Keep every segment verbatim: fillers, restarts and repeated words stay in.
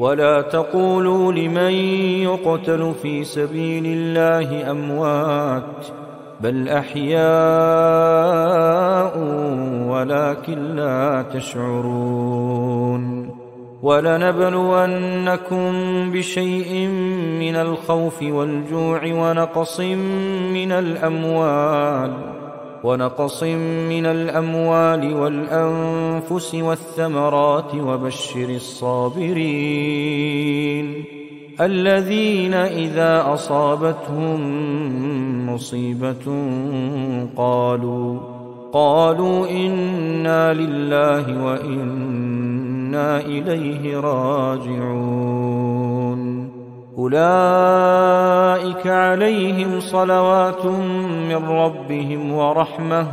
ولا تقولوا لمن يقتل في سبيل الله أموات بل أحياء ولكن لا تشعرون ولنبلونكم بشيء من الخوف والجوع ونقص من الأموال ونقص من الأموال والأنفس والثمرات وبشر الصابرين الذين إذا أصابتهم مصيبة قالوا قالوا إنا لله وإنا إليه راجعون أولئك عليهم صلوات من ربهم ورحمة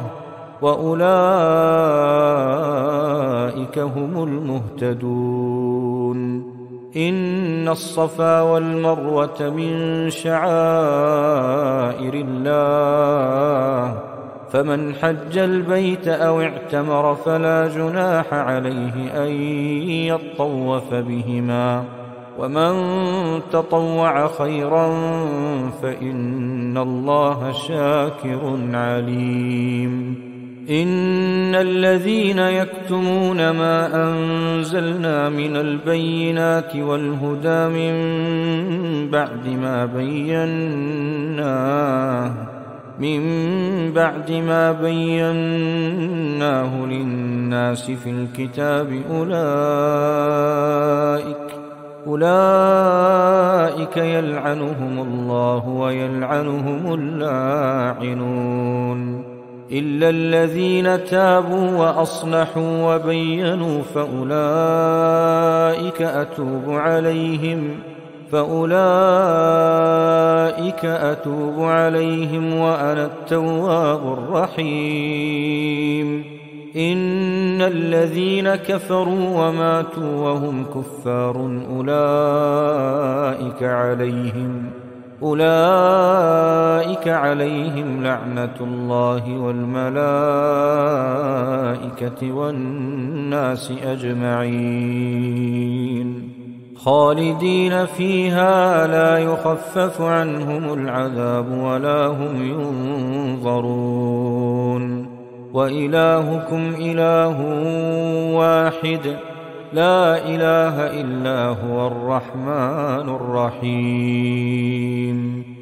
وأولئك هم المهتدون إن الصفا والمروة من شعائر الله فمن حج البيت أو اعتمر فلا جناح عليه أن يطوف بهما ومن تطوع خيرا فإن الله شاكر عليم إن الذين يكتمون ما أنزلنا من البينات والهدى من بعد ما بيناه من بعد ما بيناه للناس في الكتاب أولئك أولئك يلعنهم الله ويلعنهم اللاعنون إلا الذين تابوا وأصلحوا وبينوا فأولئك أتوب عليهم فأولئك أتوب عليهم وأنا التواب الرحيم إن الذين كفروا وماتوا وهم كفار أولئك عليهم أولئك عليهم لعنة الله والملائكة والناس أجمعين خالدين فيها لا يخفف عنهم العذاب ولا هم ينظرون وإلهكم إله واحد لا إله إلا هو الرحمن الرحيم